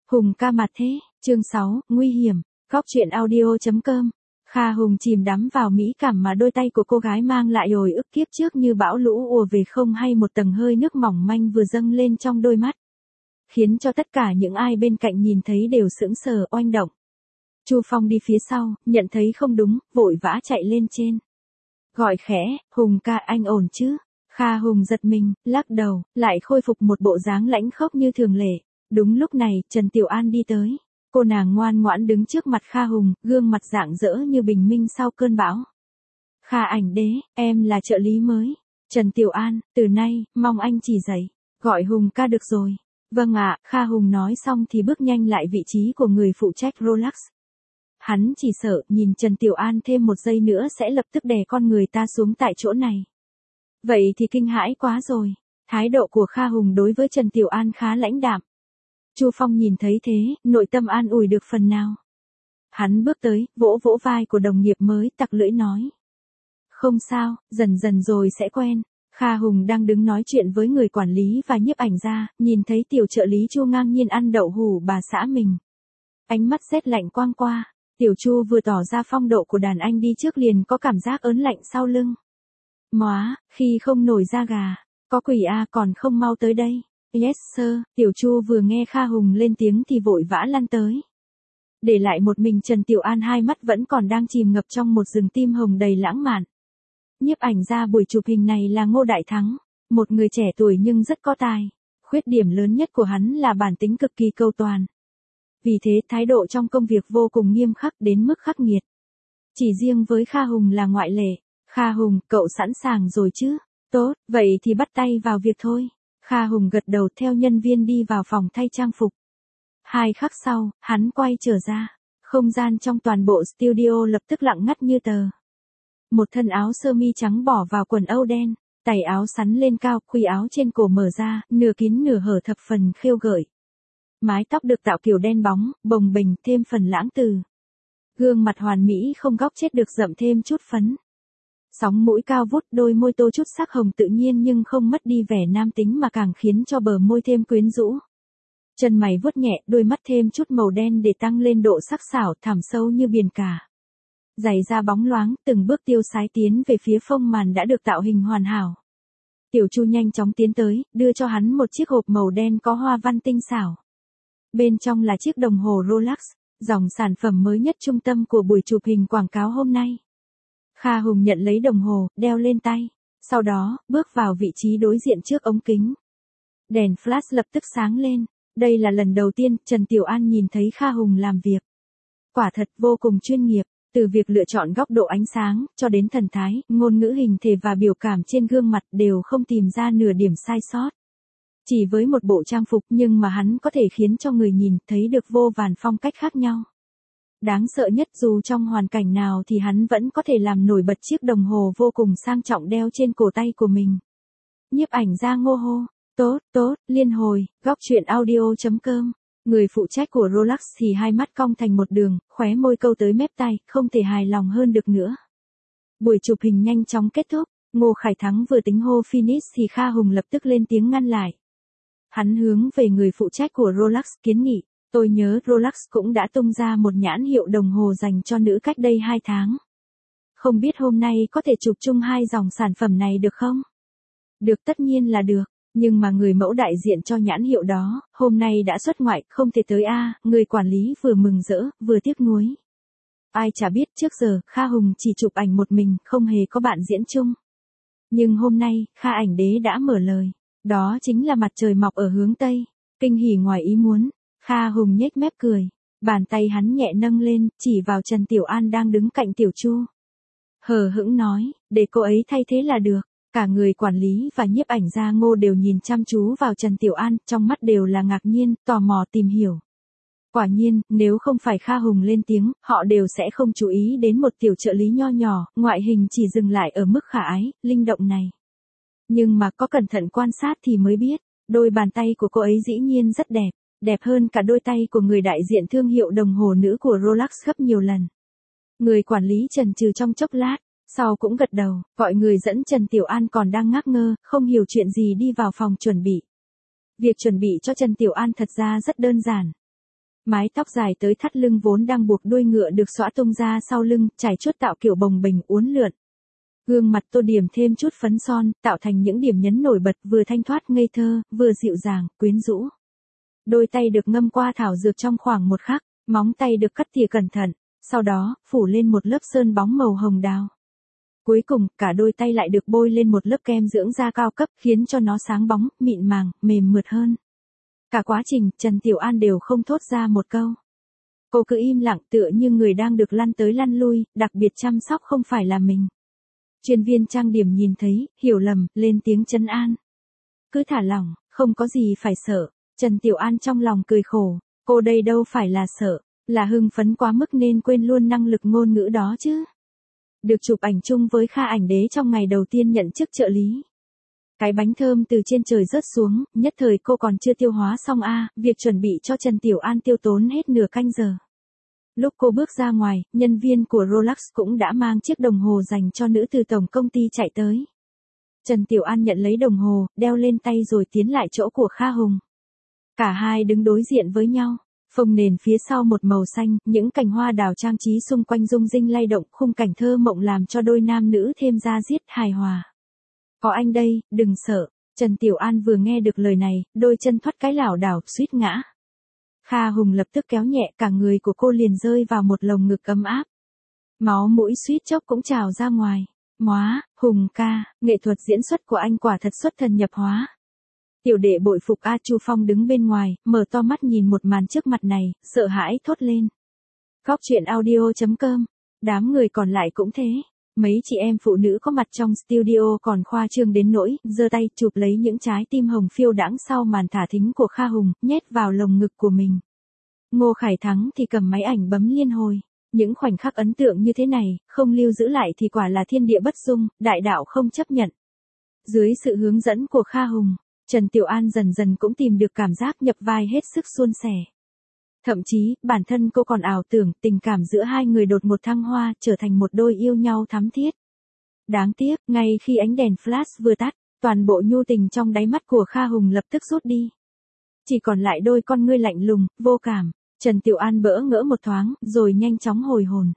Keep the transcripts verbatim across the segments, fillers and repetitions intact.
Hùng ca mặt thế, chương sáu, nguy hiểm, góc truyện audio chấm com. Kha Hùng chìm đắm vào mỹ cảm mà đôi tay của cô gái mang lại hồi ức kiếp trước như bão lũ ùa về, không hay một tầng hơi nước mỏng manh vừa dâng lên trong đôi mắt, khiến cho tất cả những ai bên cạnh nhìn thấy đều sững sờ oanh động. Chu Phong đi phía sau, nhận thấy không đúng, vội vã chạy lên trên. Gọi khẽ, Hùng ca anh ổn chứ? Kha Hùng giật mình, lắc đầu, lại khôi phục một bộ dáng lãnh khốc như thường lệ. Đúng lúc này, Trần Tiểu An đi tới. Cô nàng ngoan ngoãn đứng trước mặt Kha Hùng, gương mặt rạng rỡ như bình minh sau cơn bão. Kha ảnh đế, em là trợ lý mới. Trần Tiểu An, từ nay, mong anh chỉ dạy, gọi Hùng ca được rồi. Vâng ạ, Kha Hùng nói xong thì bước nhanh lại vị trí của người phụ trách Rolex. Hắn chỉ sợ, nhìn Trần Tiểu An thêm một giây nữa sẽ lập tức đè con người ta xuống tại chỗ này. Vậy thì kinh hãi quá rồi. Thái độ của Kha Hùng đối với Trần Tiểu An khá lãnh đạm. Chu Phong nhìn thấy thế, nội tâm an ủi được phần nào. Hắn bước tới, vỗ vỗ vai của đồng nghiệp mới, tặc lưỡi nói. Không sao, dần dần rồi sẽ quen. Kha Hùng đang đứng nói chuyện với người quản lý và nhiếp ảnh gia, nhìn thấy tiểu trợ lý Chu ngang nhiên ăn đậu hủ bà xã mình. Ánh mắt rét lạnh quang qua, tiểu Chu vừa tỏ ra phong độ của đàn anh đi trước liền có cảm giác ớn lạnh sau lưng. Móa, khi không nổi da gà, có quỷ a còn không mau tới đây. Yes sir, tiểu Chu vừa nghe Kha Hùng lên tiếng thì vội vã lăn tới. Để lại một mình Trần Tiểu An hai mắt vẫn còn đang chìm ngập trong một rừng tim hồng đầy lãng mạn. Nhiếp ảnh ra buổi chụp hình này là Ngô Đại Thắng, một người trẻ tuổi nhưng rất có tài. Khuyết điểm lớn nhất của hắn là bản tính cực kỳ cầu toàn. Vì thế thái độ trong công việc vô cùng nghiêm khắc đến mức khắc nghiệt. Chỉ riêng với Kha Hùng là ngoại lệ. Kha Hùng, cậu sẵn sàng rồi chứ? Tốt, vậy thì bắt tay vào việc thôi. Kha Hùng gật đầu theo nhân viên đi vào phòng thay trang phục. Hai khắc sau, hắn quay trở ra. Không gian trong toàn bộ studio lập tức lặng ngắt như tờ. Một thân áo sơ mi trắng bỏ vào quần âu đen, tay áo sắn lên cao, khuy áo trên cổ mở ra, nửa kín nửa hở thập phần khêu gợi. Mái tóc được tạo kiểu đen bóng, bồng bềnh thêm phần lãng từ. Gương mặt hoàn mỹ không góc chết được rậm thêm chút phấn. Sóng mũi cao vút, đôi môi tô chút sắc hồng tự nhiên nhưng không mất đi vẻ nam tính mà càng khiến cho bờ môi thêm quyến rũ. Chân mày vuốt nhẹ, đôi mắt thêm chút màu đen để tăng lên độ sắc sảo, thẳm sâu như biển cả. Giày da bóng loáng, từng bước tiêu sái tiến về phía phông màn đã được tạo hình hoàn hảo. Tiểu Chu nhanh chóng tiến tới, đưa cho hắn một chiếc hộp màu đen có hoa văn tinh xảo. Bên trong là chiếc đồng hồ Rolex, dòng sản phẩm mới nhất trung tâm của buổi chụp hình quảng cáo hôm nay. Kha Hùng nhận lấy đồng hồ, đeo lên tay. Sau đó, bước vào vị trí đối diện trước ống kính. Đèn flash lập tức sáng lên. Đây là lần đầu tiên Trần Tiểu An nhìn thấy Kha Hùng làm việc. Quả thật vô cùng chuyên nghiệp, từ việc lựa chọn góc độ ánh sáng, cho đến thần thái, ngôn ngữ hình thể và biểu cảm trên gương mặt đều không tìm ra nửa điểm sai sót. Chỉ với một bộ trang phục nhưng mà hắn có thể khiến cho người nhìn thấy được vô vàn phong cách khác nhau. Đáng sợ nhất dù trong hoàn cảnh nào thì hắn vẫn có thể làm nổi bật chiếc đồng hồ vô cùng sang trọng đeo trên cổ tay của mình. Nhiếp ảnh gia Ngô hô, tốt, tốt, liên hồi, góc truyện audio chấm com. Người phụ trách của Rolex thì hai mắt cong thành một đường, khóe môi câu tới mép tay, không thể hài lòng hơn được nữa. Buổi chụp hình nhanh chóng kết thúc, Ngô Khải Thắng vừa tính hô finish thì Kha Hùng lập tức lên tiếng ngăn lại. Hắn hướng về người phụ trách của Rolex kiến nghị. Tôi nhớ Rolex cũng đã tung ra một nhãn hiệu đồng hồ dành cho nữ cách đây hai tháng. Không biết hôm nay có thể chụp chung hai dòng sản phẩm này được không? Được, tất nhiên là được, nhưng mà người mẫu đại diện cho nhãn hiệu đó, hôm nay đã xuất ngoại, không thể tới a. Người quản lý vừa mừng rỡ, vừa tiếc nuối. Ai chả biết trước giờ, Kha Hùng chỉ chụp ảnh một mình, không hề có bạn diễn chung. Nhưng hôm nay, Kha ảnh đế đã mở lời. Đó chính là mặt trời mọc ở hướng Tây. Kinh hỉ ngoài ý muốn. Kha Hùng nhếch mép cười, bàn tay hắn nhẹ nâng lên, chỉ vào Trần Tiểu An đang đứng cạnh Tiểu Chu. Hờ hững nói, để cô ấy thay thế là được. Cả người quản lý và nhiếp ảnh gia Ngô đều nhìn chăm chú vào Trần Tiểu An, trong mắt đều là ngạc nhiên, tò mò tìm hiểu. Quả nhiên, nếu không phải Kha Hùng lên tiếng, họ đều sẽ không chú ý đến một tiểu trợ lý nho nhỏ, ngoại hình chỉ dừng lại ở mức khả ái, linh động này. Nhưng mà có cẩn thận quan sát thì mới biết, đôi bàn tay của cô ấy dĩ nhiên rất đẹp. Đẹp hơn cả đôi tay của người đại diện thương hiệu đồng hồ nữ của Rolex gấp nhiều lần. Người quản lý chần chừ trong chốc lát, sau cũng gật đầu, gọi người dẫn Trần Tiểu An còn đang ngác ngơ, không hiểu chuyện gì đi vào phòng chuẩn bị. Việc chuẩn bị cho Trần Tiểu An thật ra rất đơn giản. Mái tóc dài tới thắt lưng vốn đang buộc đuôi ngựa được xõa tung ra sau lưng, trải chuốt tạo kiểu bồng bềnh uốn lượn. Gương mặt tô điểm thêm chút phấn son, tạo thành những điểm nhấn nổi bật, vừa thanh thoát ngây thơ, vừa dịu dàng, quyến rũ. Đôi tay được ngâm qua thảo dược trong khoảng một khắc, móng tay được cắt tỉa cẩn thận, sau đó, phủ lên một lớp sơn bóng màu hồng đào. Cuối cùng, cả đôi tay lại được bôi lên một lớp kem dưỡng da cao cấp, khiến cho nó sáng bóng, mịn màng, mềm mượt hơn. Cả quá trình, Trần Tiểu An đều không thốt ra một câu. Cô cứ im lặng tựa như người đang được lăn tới lăn lui, đặc biệt chăm sóc không phải là mình. Chuyên viên trang điểm nhìn thấy, hiểu lầm, lên tiếng trấn an. Cứ thả lỏng, không có gì phải sợ. Trần Tiểu An trong lòng cười khổ, cô đây đâu phải là sợ, là hưng phấn quá mức nên quên luôn năng lực ngôn ngữ đó chứ. Được chụp ảnh chung với Kha Ảnh Đế trong ngày đầu tiên nhận chức trợ lý. Cái bánh thơm từ trên trời rớt xuống, nhất thời cô còn chưa tiêu hóa xong a, à, việc chuẩn bị cho Trần Tiểu An tiêu tốn hết nửa canh giờ. Lúc cô bước ra ngoài, nhân viên của Rolex cũng đã mang chiếc đồng hồ dành cho nữ từ tổng công ty chạy tới. Trần Tiểu An nhận lấy đồng hồ, đeo lên tay rồi tiến lại chỗ của Kha Hùng. Cả hai đứng đối diện với nhau, phông nền phía sau một màu xanh, những cành hoa đào trang trí xung quanh rung rinh lay động, khung cảnh thơ mộng làm cho đôi nam nữ thêm da diết hài hòa. Có anh đây, đừng sợ. Trần Tiểu An vừa nghe được lời này, đôi chân thoát cái lảo đảo, suýt ngã. Kha Hùng lập tức kéo nhẹ, cả người của cô liền rơi vào một lồng ngực ấm áp. Máu mũi suýt chốc cũng trào ra ngoài. Móa, Hùng ca, nghệ thuật diễn xuất của anh quả thật xuất thần nhập hóa. Tiểu đệ bội phục A. Chu Phong đứng bên ngoài, mở to mắt nhìn một màn trước mặt này, sợ hãi thốt lên. Góc truyện audio chấm com. Đám người còn lại cũng thế. Mấy chị em phụ nữ có mặt trong studio còn khoa trương đến nỗi, giơ tay chụp lấy những trái tim hồng phiêu đãng sau màn thả thính của Kha Hùng, nhét vào lồng ngực của mình. Ngô Khải Thắng thì cầm máy ảnh bấm liên hồi. Những khoảnh khắc ấn tượng như thế này, không lưu giữ lại thì quả là thiên địa bất dung, đại đạo không chấp nhận. Dưới sự hướng dẫn của Kha Hùng, Trần Tiểu An dần dần cũng tìm được cảm giác nhập vai hết sức suôn sẻ. Thậm chí, bản thân cô còn ảo tưởng tình cảm giữa hai người đột ngột thăng hoa, trở thành một đôi yêu nhau thắm thiết. Đáng tiếc, ngay khi ánh đèn flash vừa tắt, toàn bộ nhu tình trong đáy mắt của Kha Hùng lập tức rút đi. Chỉ còn lại đôi con ngươi lạnh lùng, vô cảm. Trần Tiểu An bỡ ngỡ một thoáng, rồi nhanh chóng hồi hồn.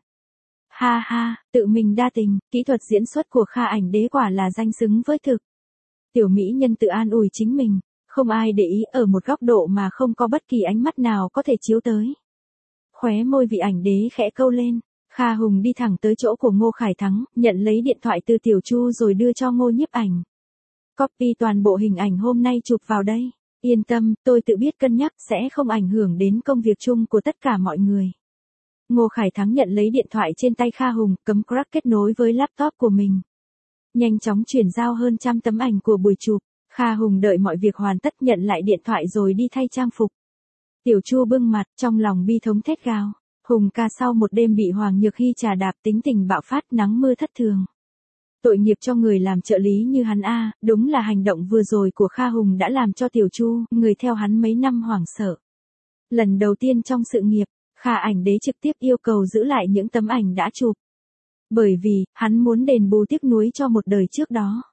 Ha ha, tự mình đa tình, kỹ thuật diễn xuất của Kha Ảnh Đế quả là danh xứng với thực. Tiểu mỹ nhân tự an ủi chính mình, không ai để ý ở một góc độ mà không có bất kỳ ánh mắt nào có thể chiếu tới. Khóe môi vị ảnh đế khẽ câu lên, Kha Hùng đi thẳng tới chỗ của Ngô Khải Thắng, nhận lấy điện thoại từ Tiểu Chu rồi đưa cho Ngô Nhiếp Ảnh. Copy toàn bộ hình ảnh hôm nay chụp vào đây. Yên tâm, tôi tự biết cân nhắc sẽ không ảnh hưởng đến công việc chung của tất cả mọi người. Ngô Khải Thắng nhận lấy điện thoại trên tay Kha Hùng, cấm crack kết nối với laptop của mình. Nhanh chóng chuyển giao hơn trăm tấm ảnh của buổi chụp. Kha Hùng đợi mọi việc hoàn tất nhận lại điện thoại rồi đi thay trang phục. Tiểu Chu bưng mặt, trong lòng bi thống thét gào. Hùng ca sau một đêm bị Hoàng Nhược Hy trà đạp tính tình bạo phát nắng mưa thất thường. Tội nghiệp cho người làm trợ lý như hắn a, đúng là hành động vừa rồi của Kha Hùng đã làm cho Tiểu Chu, người theo hắn mấy năm hoảng sợ. Lần đầu tiên trong sự nghiệp, Kha Ảnh Đế trực tiếp yêu cầu giữ lại những tấm ảnh đã chụp. Bởi vì, hắn muốn đền bù tiếc nuối cho một đời trước đó.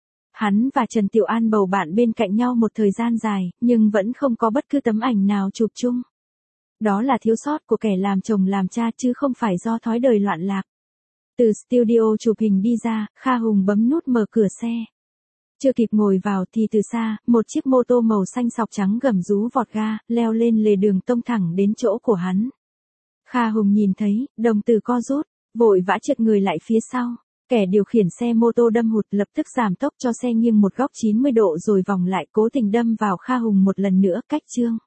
Hắn và Trần Tiểu An bầu bạn bên cạnh nhau một thời gian dài, nhưng vẫn không có bất cứ tấm ảnh nào chụp chung. Đó là thiếu sót của kẻ làm chồng làm cha chứ không phải do thói đời loạn lạc. Từ studio chụp hình đi ra, Kha Hùng bấm nút mở cửa xe. Chưa kịp ngồi vào thì từ xa, một chiếc mô tô màu xanh sọc trắng gầm rú vọt ga, leo lên lề đường tông thẳng đến chỗ của hắn. Kha Hùng nhìn thấy, đồng tử co rút, vội vã trượt người lại phía sau. Kẻ điều khiển xe mô tô đâm hụt lập tức giảm tốc cho xe nghiêng một góc chín mươi độ rồi vòng lại cố tình đâm vào Kha Hùng một lần nữa, cách chương.